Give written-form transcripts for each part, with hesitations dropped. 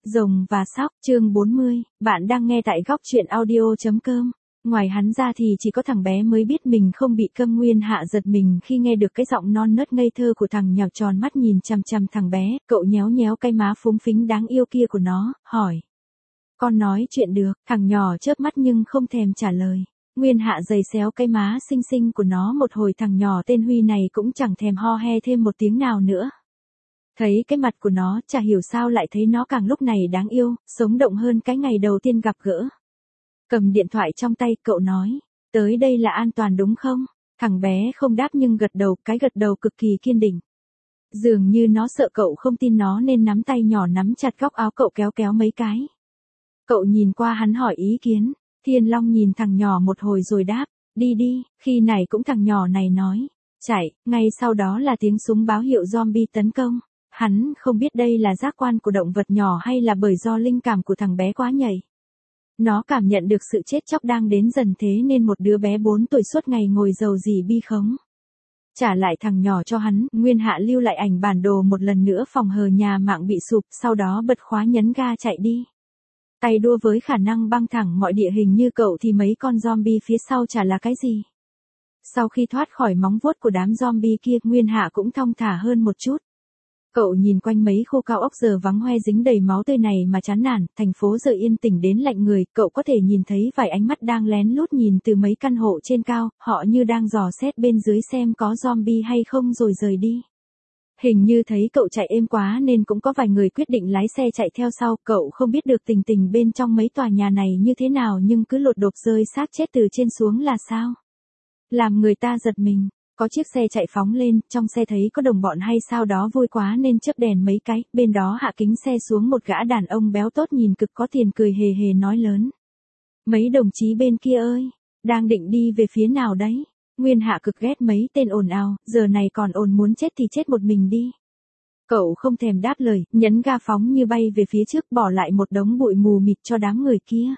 Rồng và Sóc, chương 40, bạn đang nghe tại góc truyện audio.com. Ngoài hắn ra thì chỉ có thằng bé mới biết mình không bị Câm Nguyên Hạ giật mình khi nghe được cái giọng non nớt ngây thơ của thằng nhỏ tròn mắt nhìn chằm chằm thằng bé, cậu nhéo nhéo cái má phúng phính đáng yêu kia của nó, hỏi. Con nói chuyện được, thằng nhỏ chớp mắt nhưng không thèm trả lời. Nguyên Hạ giày xéo cái má xinh xinh của nó một hồi, thằng nhỏ tên Huy này cũng chẳng thèm ho he thêm một tiếng nào nữa. Thấy cái mặt của nó, chả hiểu sao lại thấy nó càng lúc này đáng yêu, sống động hơn cái ngày đầu tiên gặp gỡ. Cầm điện thoại trong tay, cậu nói, tới đây là an toàn đúng không? Thằng bé không đáp nhưng gật đầu, cái gật đầu cực kỳ kiên định. Dường như nó sợ cậu không tin nó nên nắm tay nhỏ nắm chặt góc áo cậu kéo kéo mấy cái. Cậu nhìn qua hắn hỏi ý kiến, Thiên Long nhìn thằng nhỏ một hồi rồi đáp, đi đi, khi này cũng thằng nhỏ này nói, chạy, ngay sau đó là tiếng súng báo hiệu zombie tấn công. Hắn không biết đây là giác quan của động vật nhỏ hay là bởi do linh cảm của thằng bé quá nhạy. Nó cảm nhận được sự chết chóc đang đến dần thế nên một đứa bé 4 tuổi suốt ngày ngồi dầu dỉ bi khống. Trả lại thằng nhỏ cho hắn, Nguyên Hạ lưu lại ảnh bản đồ một lần nữa phòng hờ nhà mạng bị sụp, sau đó bật khóa nhấn ga chạy đi. Tay đua với khả năng băng thẳng mọi địa hình như cậu thì mấy con zombie phía sau chả là cái gì. Sau khi thoát khỏi móng vuốt của đám zombie kia, Nguyên Hạ cũng thong thả hơn một chút. Cậu nhìn quanh mấy khu cao ốc giờ vắng hoe dính đầy máu tươi này mà chán nản, thành phố giờ yên tĩnh đến lạnh người, cậu có thể nhìn thấy vài ánh mắt đang lén lút nhìn từ mấy căn hộ trên cao, họ như đang dò xét bên dưới xem có zombie hay không rồi rời đi. Hình như thấy cậu chạy êm quá nên cũng có vài người quyết định lái xe chạy theo sau, cậu không biết được tình tình bên trong mấy tòa nhà này như thế nào nhưng cứ lột đột rơi xác chết từ trên xuống là sao? Làm người ta giật mình. Có chiếc xe chạy phóng lên, trong xe thấy có đồng bọn hay sao đó vui quá nên chớp đèn mấy cái, bên đó hạ kính xe xuống một gã đàn ông béo tốt nhìn cực có tiền cười hề hề nói lớn. Mấy đồng chí bên kia ơi, đang định đi về phía nào đấy? Nguyên Hạ cực ghét mấy tên ồn ào, giờ này còn ồn muốn chết thì chết một mình đi. Cậu không thèm đáp lời, nhấn ga phóng như bay về phía trước bỏ lại một đống bụi mù mịt cho đám người kia.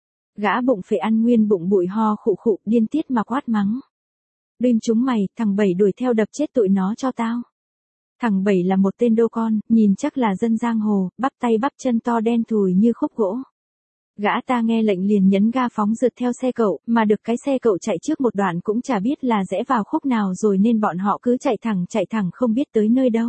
Gã bụng phệ ăn nguyên bụng bụi ho khụ khụ điên tiết mà quát mắng. Đêm chúng mày, thằng Bảy đuổi theo đập chết tụi nó cho tao. Thằng Bảy là một tên đô con, nhìn chắc là dân giang hồ, bắp tay bắp chân to đen thùi như khúc gỗ. Gã ta nghe lệnh liền nhấn ga phóng rượt theo xe cậu, mà được cái xe cậu chạy trước một đoạn cũng chả biết là rẽ vào khúc nào rồi nên bọn họ cứ chạy thẳng không biết tới nơi đâu.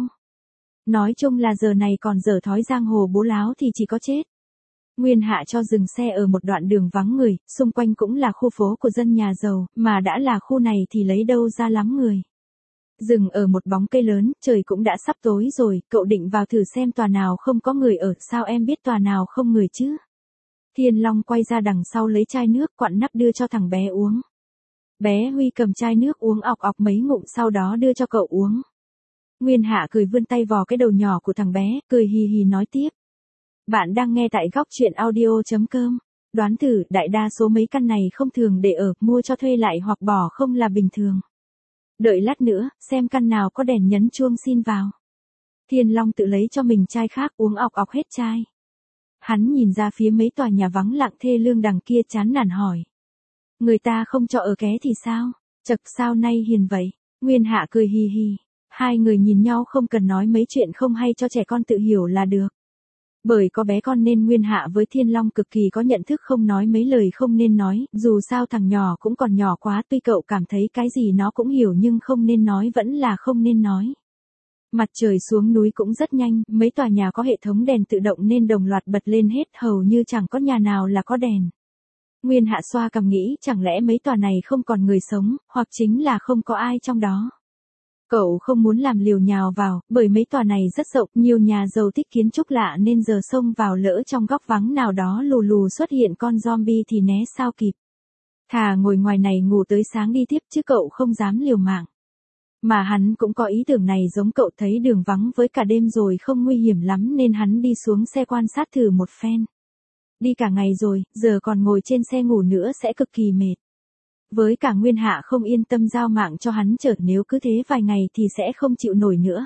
Nói chung là giờ này còn dở thói giang hồ bố láo thì chỉ có chết. Nguyên Hạ cho dừng xe ở một đoạn đường vắng người, xung quanh cũng là khu phố của dân nhà giàu, mà đã là khu này thì lấy đâu ra lắm người. Dừng ở một bóng cây lớn, trời cũng đã sắp tối rồi, cậu định vào thử xem tòa nào không có người ở, sao em biết tòa nào không người chứ? Thiên Long quay ra đằng sau lấy chai nước quặn nắp đưa cho thằng bé uống. Bé Huy cầm chai nước uống ọc ọc mấy ngụm sau đó đưa cho cậu uống. Nguyên Hạ cười vươn tay vò cái đầu nhỏ của thằng bé, cười hì hì nói tiếp. Bạn đang nghe tại góc truyện audio.com. Đoán thử, đại đa số mấy căn này không thường để ở, mua cho thuê lại hoặc bỏ không là bình thường. Đợi lát nữa, xem căn nào có đèn nhấn chuông xin vào. Thiên Long tự lấy cho mình chai khác uống ọc ọc hết chai. Hắn nhìn ra phía mấy tòa nhà vắng lặng thê lương đằng kia chán nản hỏi. Người ta không cho ở ké thì sao? Chật sao nay hiền vậy? Nguyên Hạ cười hì hì. Hai người nhìn nhau không cần nói mấy chuyện không hay cho trẻ con tự hiểu là được. Bởi có bé con nên Nguyên Hạ với Thiên Long cực kỳ có nhận thức không nói mấy lời không nên nói, dù sao thằng nhỏ cũng còn nhỏ quá, tuy cậu cảm thấy cái gì nó cũng hiểu nhưng không nên nói vẫn là không nên nói. Mặt trời xuống núi cũng rất nhanh, mấy tòa nhà có hệ thống đèn tự động nên đồng loạt bật lên hết, hầu như chẳng có nhà nào là có đèn. Nguyên Hạ xoa cằm nghĩ chẳng lẽ mấy tòa này không còn người sống, hoặc chính là không có ai trong đó. Cậu không muốn làm liều nhào vào, bởi mấy tòa này rất rộng, nhiều nhà giàu thích kiến trúc lạ nên giờ xông vào lỡ trong góc vắng nào đó lù lù xuất hiện con zombie thì né sao kịp. Thà ngồi ngoài này ngủ tới sáng đi tiếp chứ cậu không dám liều mạng. Mà hắn cũng có ý tưởng này giống cậu, thấy đường vắng với cả đêm rồi không nguy hiểm lắm nên hắn đi xuống xe quan sát thử một phen. Đi cả ngày rồi, giờ còn ngồi trên xe ngủ nữa sẽ cực kỳ mệt. Với cả Nguyên Hạ không yên tâm giao mạng cho hắn chở, nếu cứ thế vài ngày thì sẽ không chịu nổi nữa.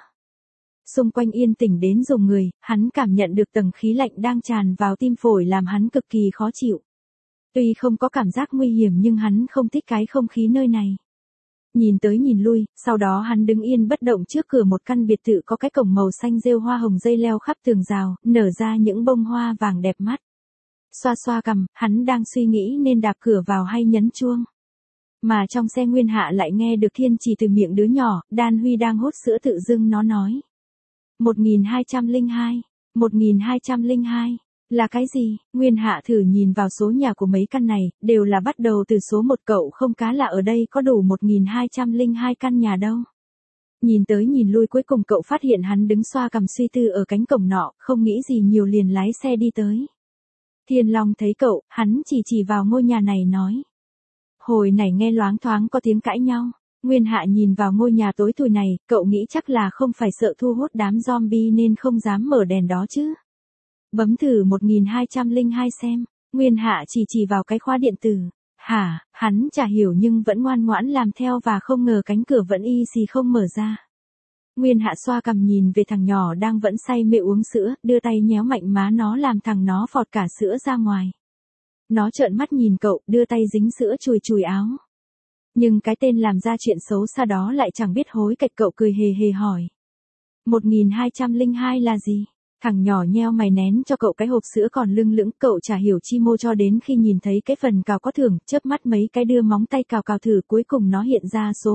Xung quanh yên tĩnh đến rùng người, hắn cảm nhận được tầng khí lạnh đang tràn vào tim phổi làm hắn cực kỳ khó chịu. Tuy không có cảm giác nguy hiểm nhưng hắn không thích cái không khí nơi này. Nhìn tới nhìn lui, sau đó hắn đứng yên bất động trước cửa một căn biệt thự có cái cổng màu xanh rêu hoa hồng dây leo khắp tường rào, nở ra những bông hoa vàng đẹp mắt. Xoa xoa cằm, hắn đang suy nghĩ nên đạp cửa vào hay nhấn chuông. Mà trong xe Nguyên Hạ lại nghe được thiên trì từ miệng đứa nhỏ, Đan Huy đang hút sữa tự dưng nó nói. 1202, 1202, là cái gì? Nguyên Hạ thử nhìn vào số nhà của mấy căn này, đều là bắt đầu từ số 1 cậu không cá là ở đây có đủ 1202 căn nhà đâu. Nhìn tới nhìn lui cuối cùng cậu phát hiện hắn đứng xoa cằm suy tư ở cánh cổng nọ, không nghĩ gì nhiều liền lái xe đi tới. Thiên Long thấy cậu, hắn chỉ vào ngôi nhà này nói. Hồi này nghe loáng thoáng có tiếng cãi nhau. Nguyên Hạ nhìn vào ngôi nhà tối thui này, cậu nghĩ chắc là không phải sợ thu hút đám zombie nên không dám mở đèn đó chứ. Bấm thử 1202 xem. Nguyên Hạ chỉ vào cái khóa điện tử. Hả, hắn chả hiểu nhưng vẫn ngoan ngoãn làm theo và không ngờ cánh cửa vẫn y xì không mở ra. Nguyên Hạ xoa cằm nhìn về thằng nhỏ đang vẫn say mê uống sữa, đưa tay nhéo mạnh má nó làm thằng nó phọt cả sữa ra ngoài. Nó trợn mắt nhìn cậu, đưa tay dính sữa chùi áo. Nhưng cái tên làm ra chuyện xấu xa đó lại chẳng biết hối cạch, cậu cười hề hỏi. 1202 là gì? Thằng nhỏ nheo mày nén cho cậu cái hộp sữa còn lưng lững, cậu chả hiểu chi mô cho đến khi nhìn thấy cái phần cào có thưởng, chớp mắt mấy cái đưa móng tay cào thử, cuối cùng nó hiện ra số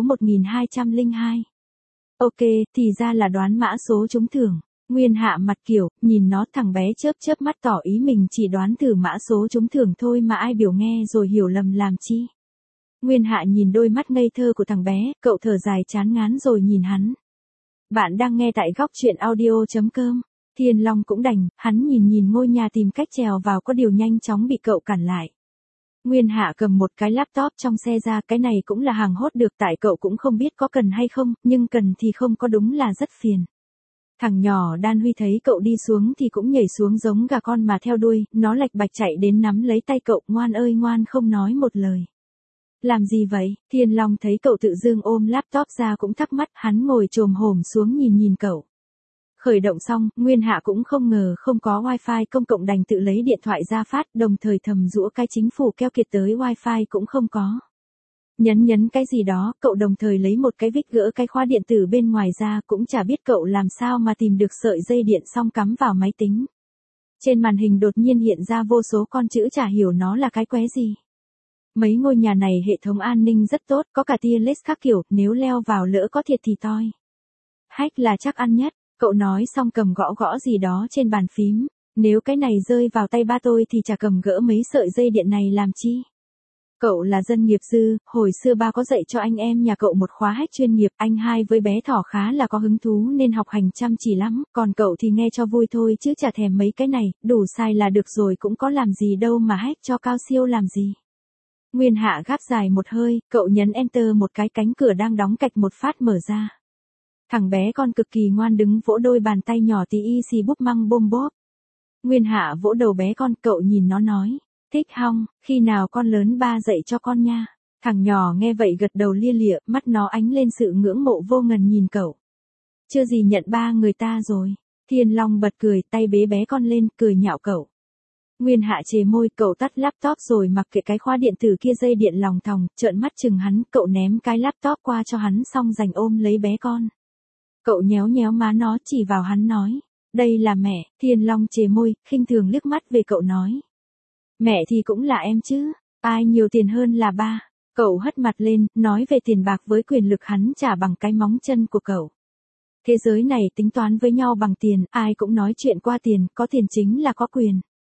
1202. Ok, thì ra là đoán mã số trúng thưởng. Nguyên Hạ mặt kiểu, nhìn nó, thằng bé chớp mắt tỏ ý mình chỉ đoán thử mã số trúng thưởng thôi mà ai biểu nghe rồi hiểu lầm làm chi. Nguyên Hạ nhìn đôi mắt ngây thơ của thằng bé, cậu thở dài chán ngán rồi nhìn hắn. Bạn đang nghe tại góc truyện audio.com. Thiên Long cũng đành, hắn nhìn ngôi nhà tìm cách trèo vào có điều nhanh chóng bị cậu cản lại. Nguyên Hạ cầm một cái laptop trong xe ra, cái này cũng là hàng hốt được tại cậu cũng không biết có cần hay không, nhưng cần thì không có đúng là rất phiền. Thằng nhỏ Đan Huy thấy cậu đi xuống thì cũng nhảy xuống giống gà con mà theo đuôi, nó lạch bạch chạy đến nắm lấy tay cậu, ngoan ơi ngoan không nói một lời. Làm gì vậy? Thiên Long thấy cậu tự dưng ôm laptop ra cũng thắc mắc, hắn ngồi chồm hổm xuống nhìn cậu. Khởi động xong, Nguyên Hạ cũng không ngờ không có wifi công cộng đành tự lấy điện thoại ra phát, đồng thời thầm giũa cái chính phủ keo kiệt tới wifi cũng không có. Nhấn cái gì đó, cậu đồng thời lấy một cái vích gỡ cái khóa điện tử bên ngoài ra, cũng chả biết cậu làm sao mà tìm được sợi dây điện xong cắm vào máy tính. Trên màn hình đột nhiên hiện ra vô số con chữ chả hiểu nó là cái qué gì. Mấy ngôi nhà này hệ thống an ninh rất tốt, có cả tia laser các kiểu, nếu leo vào lỡ có thiệt thì toi. Hack là chắc ăn nhất, cậu nói xong cầm gõ gì đó trên bàn phím, nếu cái này rơi vào tay ba tôi thì chả cầm gỡ mấy sợi dây điện này làm chi. Cậu là dân nghiệp dư, hồi xưa ba có dạy cho anh em nhà cậu một khóa hack chuyên nghiệp, anh hai với bé thỏ khá là có hứng thú nên học hành chăm chỉ lắm, còn cậu thì nghe cho vui thôi chứ chả thèm mấy cái này, đủ sai là được rồi, cũng có làm gì đâu mà hack cho cao siêu làm gì. Nguyên Hạ gáp dài một hơi, cậu nhấn enter một cái, cánh cửa đang đóng cạch một phát mở ra. Thằng bé con cực kỳ ngoan đứng vỗ đôi bàn tay nhỏ tí y xì búp măng bôm bốp. Nguyên Hạ vỗ đầu bé con, cậu nhìn nó nói, thích hong, khi nào con lớn ba dạy cho con nha. Thằng nhỏ nghe vậy gật đầu lia lịa, mắt nó ánh lên sự ngưỡng mộ vô ngần nhìn cậu. Chưa gì nhận ba người ta rồi. Thiên Long bật cười, tay bế bé con lên, cười nhạo cậu. Nguyên Hạ chề môi, cậu tắt laptop rồi mặc kệ cái khóa điện tử kia, dây điện lòng thòng, trợn mắt chừng hắn, cậu ném cái laptop qua cho hắn xong giành ôm lấy bé con. Cậu nhéo má nó, chỉ vào hắn nói, đây là mẹ. Thiên Long chề môi, khinh thường liếc mắt về cậu nói. Mẹ thì cũng là em chứ, ai nhiều tiền hơn là ba. Cậu hất mặt lên, nói về tiền bạc với quyền lực hắn trả bằng cái móng chân của cậu. Thế giới này tính toán với nhau bằng tiền, ai cũng nói chuyện qua tiền, có tiền chính là có quyền.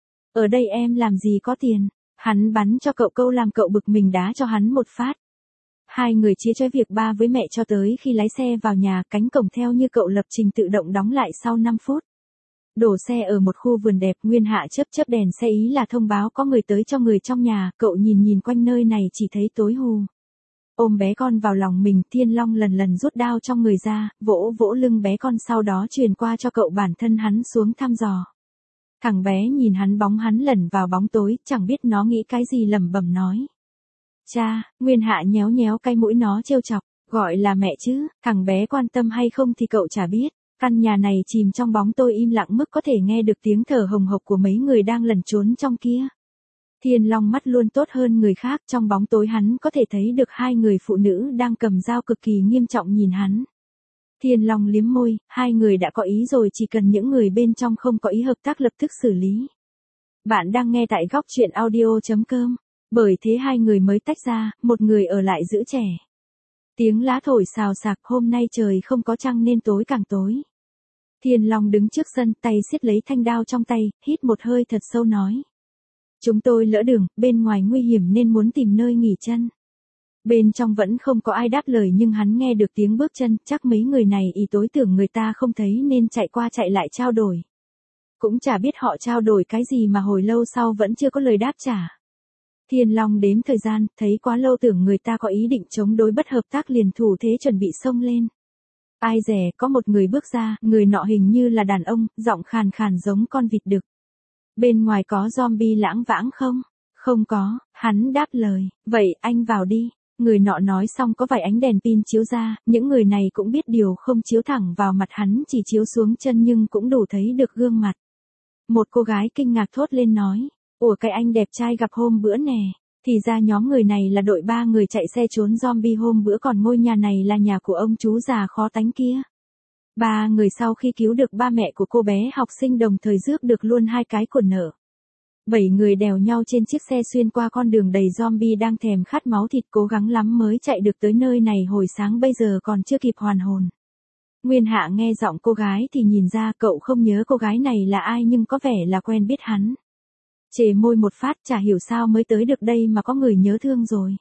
Ở đây em làm gì có tiền. Hắn bắn cho cậu câu làm cậu bực mình đá cho hắn một phát. Hai người chia cho việc ba với mẹ cho tới khi lái xe vào nhà, cánh cổng theo như cậu lập trình tự động đóng lại sau 5 phút. Đổ xe ở một khu vườn đẹp, Nguyên Hạ chớp đèn xe ý là thông báo có người tới cho người trong nhà, cậu nhìn quanh nơi này chỉ thấy tối hù. Ôm bé con vào lòng mình, Thiên Long lần rút đao trong người ra, vỗ lưng bé con, sau đó truyền qua cho cậu, bản thân hắn xuống thăm dò. Thằng bé nhìn hắn lẩn vào bóng tối, chẳng biết nó nghĩ cái gì, lẩm bẩm nói. Cha. Nguyên Hạ nhéo cái mũi nó trêu chọc, gọi là mẹ chứ, thằng bé quan tâm hay không thì cậu chả biết. Căn nhà này chìm trong bóng tối im lặng mức có thể nghe được tiếng thở hồng hộc của mấy người đang lẩn trốn trong kia. Thiên Long mắt luôn tốt hơn người khác, trong bóng tối hắn có thể thấy được hai người phụ nữ đang cầm dao cực kỳ nghiêm trọng nhìn hắn. Thiên Long liếm môi, hai người đã có ý rồi, chỉ cần những người bên trong không có ý hợp tác lập tức xử lý. Bạn đang nghe tại góc chuyện audio.com. Bởi thế hai người mới tách ra, một người ở lại giữ trẻ. Tiếng lá thổi xào xạc, hôm nay trời không có trăng nên tối càng tối. Thiên Long đứng trước sân, tay siết lấy thanh đao trong tay, hít một hơi thật sâu nói. Chúng tôi lỡ đường, bên ngoài nguy hiểm nên muốn tìm nơi nghỉ chân. Bên trong vẫn không có ai đáp lời nhưng hắn nghe được tiếng bước chân, chắc mấy người này ý tối tưởng người ta không thấy nên chạy qua chạy lại trao đổi. Cũng chả biết họ trao đổi cái gì mà hồi lâu sau vẫn chưa có lời đáp trả. Thiên Long đếm thời gian, thấy quá lâu tưởng người ta có ý định chống đối bất hợp tác liền thủ thế chuẩn bị xông lên. Ai dè, có một người bước ra, người nọ hình như là đàn ông, giọng khàn khàn giống con vịt đực. Bên ngoài có zombie lãng vãng không? Không có, hắn đáp lời, vậy anh vào đi. Người nọ nói xong có vài ánh đèn pin chiếu ra, những người này cũng biết điều không chiếu thẳng vào mặt hắn chỉ chiếu xuống chân nhưng cũng đủ thấy được gương mặt. Một cô gái kinh ngạc thốt lên nói, ủa cái anh đẹp trai gặp hôm bữa nè, thì ra nhóm người này là đội 3 người chạy xe trốn zombie hôm bữa còn ngôi nhà này là nhà của ông chú già khó tánh kia. 3 người sau khi cứu được ba mẹ của cô bé học sinh đồng thời rước được luôn 2 cái của nợ. 7 người đèo nhau trên chiếc xe xuyên qua con đường đầy zombie đang thèm khát máu thịt cố gắng lắm mới chạy được tới nơi này hồi sáng bây giờ còn chưa kịp hoàn hồn. Nguyên Hạ nghe giọng cô gái thì nhìn ra cậu không nhớ cô gái này là ai nhưng có vẻ là quen biết hắn. Chề môi một phát chả hiểu sao mới tới được đây mà có người nhớ thương rồi.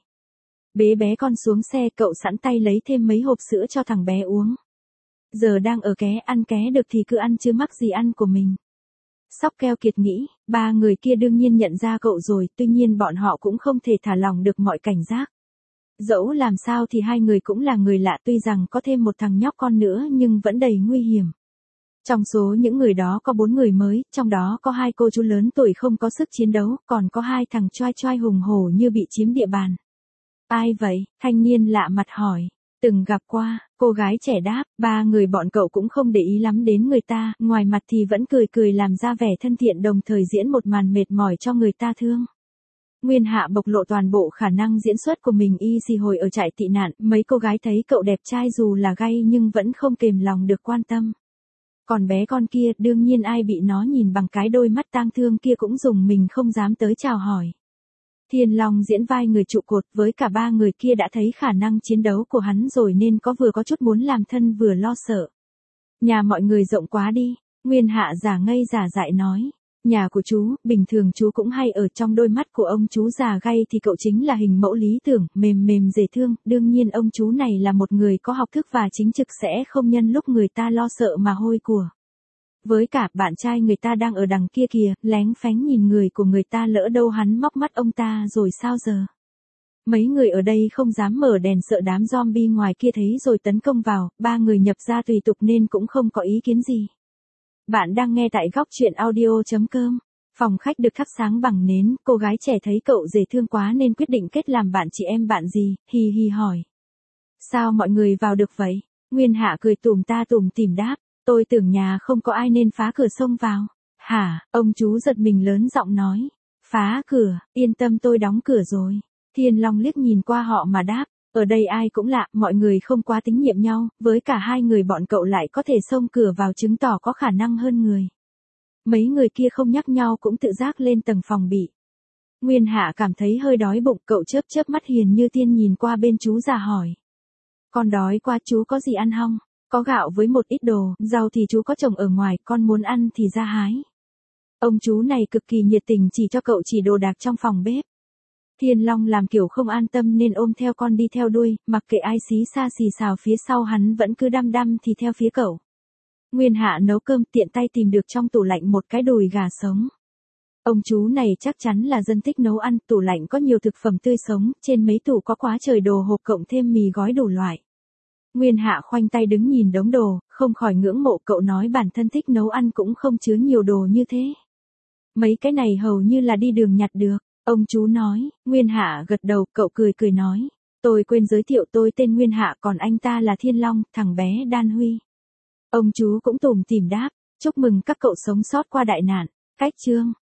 Bế bé con xuống xe cậu sẵn tay lấy thêm mấy hộp sữa cho thằng bé uống. Giờ đang ở ké ăn ké được thì cứ ăn chứ mắc gì ăn của mình. Sóc Keo Kiệt nghĩ, 3 người kia đương nhiên nhận ra cậu rồi, tuy nhiên bọn họ cũng không thể thả lỏng được mọi cảnh giác. Dẫu làm sao thì hai người cũng là người lạ tuy rằng có thêm một thằng nhóc con nữa nhưng vẫn đầy nguy hiểm. Trong số những người đó có 4 người mới, trong đó có 2 cô chú lớn tuổi không có sức chiến đấu, còn có 2 thằng choai choai hùng hổ như bị chiếm địa bàn. Ai vậy? Thanh niên lạ mặt hỏi. Từng gặp qua, cô gái trẻ đáp, 3 người bọn cậu cũng không để ý lắm đến người ta, ngoài mặt thì vẫn cười cười làm ra vẻ thân thiện đồng thời diễn một màn mệt mỏi cho người ta thương. Nguyên Hạ bộc lộ toàn bộ khả năng diễn xuất của mình y xì hồi ở trại tị nạn, mấy cô gái thấy cậu đẹp trai dù là gay nhưng vẫn không kềm lòng được quan tâm. Còn bé con kia, đương nhiên ai bị nó nhìn bằng cái đôi mắt tang thương kia cũng dùng mình không dám tới chào hỏi. Thiên Long diễn vai người trụ cột với cả 3 người kia đã thấy khả năng chiến đấu của hắn rồi nên vừa có chút muốn làm thân vừa lo sợ. Nhà mọi người rộng quá đi, Nguyên Hạ giả ngây giả dại nói. Nhà của chú, bình thường chú cũng hay ở trong đôi mắt của ông chú già gay thì cậu chính là hình mẫu lý tưởng, mềm mềm dễ thương, đương nhiên ông chú này là một người có học thức và chính trực sẽ không nhân lúc người ta lo sợ mà hôi của. Với cả bạn trai người ta đang ở đằng kia kìa, lén phén nhìn người của người ta lỡ đâu hắn móc mắt ông ta rồi sao giờ. Mấy người ở đây không dám mở đèn sợ đám zombie ngoài kia thấy rồi tấn công vào, 3 người nhập ra tùy tục nên cũng không có ý kiến gì. Bạn đang nghe tại góc chuyện audio.com. Phòng khách được thắp sáng bằng nến, cô gái trẻ thấy cậu dễ thương quá nên quyết định kết làm bạn chị em bạn gì, hi hi hỏi. Sao mọi người vào được vậy? Nguyên Hạ cười tủm ta tủm tỉm đáp, tôi tưởng nhà không có ai nên phá cửa xông vào. Hả, ông chú giật mình lớn giọng nói. Phá cửa, yên tâm tôi đóng cửa rồi. Thiên Long liếc nhìn qua họ mà đáp. Ở đây ai cũng lạ, mọi người không quá tín nhiệm nhau, với cả 2 người bọn cậu lại có thể xông cửa vào chứng tỏ có khả năng hơn người. Mấy người kia không nhắc nhau cũng tự giác lên tầng phòng bị. Nguyên Hạ cảm thấy hơi đói bụng, cậu chớp chớp mắt hiền như tiên nhìn qua bên chú già hỏi. Con đói quá chú có gì ăn không? Có gạo với một ít đồ, rau thì chú có trồng ở ngoài, con muốn ăn thì ra hái. Ông chú này cực kỳ nhiệt tình chỉ cho cậu chỉ đồ đạc trong phòng bếp. Thiên Long làm kiểu không an tâm nên ôm theo con đi theo đuôi, mặc kệ ai xí xa xì xào phía sau hắn vẫn cứ đăm đăm thì theo phía cậu. Nguyên Hạ nấu cơm tiện tay tìm được trong tủ lạnh một cái đùi gà sống. Ông chú này chắc chắn là dân thích nấu ăn, tủ lạnh có nhiều thực phẩm tươi sống, trên mấy tủ có quá trời đồ hộp cộng thêm mì gói đủ loại. Nguyên Hạ khoanh tay đứng nhìn đống đồ, không khỏi ngưỡng mộ cậu nói bản thân thích nấu ăn cũng không chứa nhiều đồ như thế. Mấy cái này hầu như là đi đường nhặt được. Ông chú nói, Nguyên Hạ gật đầu, cậu cười cười nói. Tôi quên giới thiệu tôi tên Nguyên Hạ còn anh ta là Thiên Long, thằng bé Đan Huy. Ông chú cũng tủm tỉm đáp, chúc mừng các cậu sống sót qua đại nạn. Cách chương.